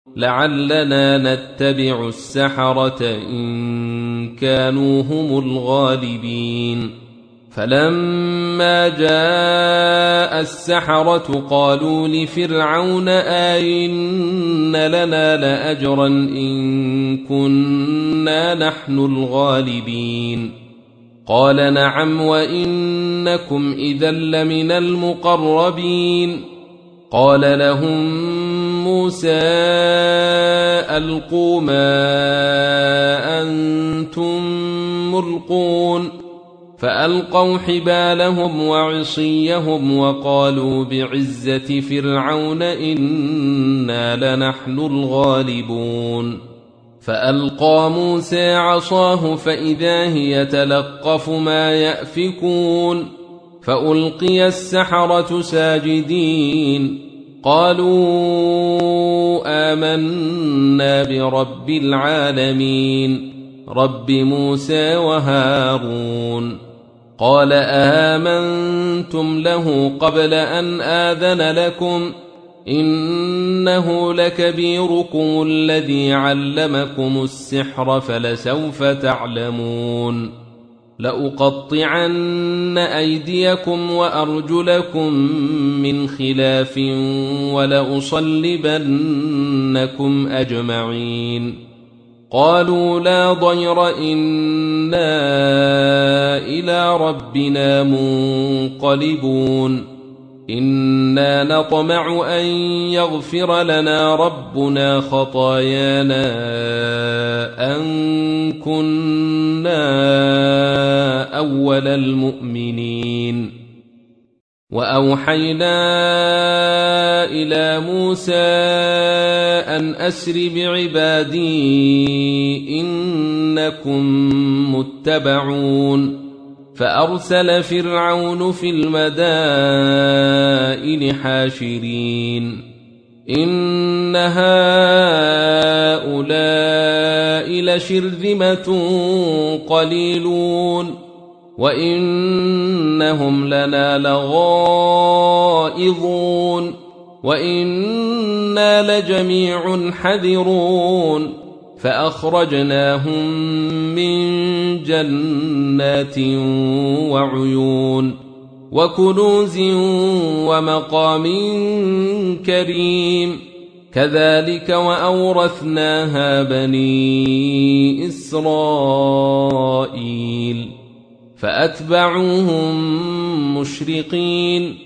لعلنا نتبع السحرة إن كانوا هم الغالبين. فلما جاء السحرة قالوا لفرعون أئن لنا لأجرا إن كنا نحن الغالبين. قال نعم وإنكم إذا لمن المقربين. قال لهم موسى ألقوا ما أنتم ملقون. فألقوا حبالهم وعصيهم وقالوا بعزة فرعون إنا لنحن الغالبون. فألقى موسى عصاه فإذا هي تلقف ما يأفكون. فألقي السحرة ساجدين قالوا آمنا برب العالمين رب موسى وهارون. قال آمنتم له قبل أن آذن لكم إنه لكبيركم الذي علمكم السحر فلسوف تعلمون. لأقطعن أيديكم وأرجلكم من خلاف ولأصلبنكم أجمعين. قالوا لا ضير إنا إلى ربنا منقلبون. إنا نطمع أن يغفر لنا ربنا خطايانا أن كنا أول المؤمنين. وأوحينا إلى موسى أن أسر بعبادي إنكم متبعون. فأرسل فرعون في المدائن حاشرين إن هؤلاء لشرذمة قليلون وإنهم لنا لغائظون وإنا لجميع حذرون. فأخرجناهم من جنات وعيون وكنوز ومقام كريم. كذلك وأورثناها بني إسرائيل. فأتبعوهم مشرقين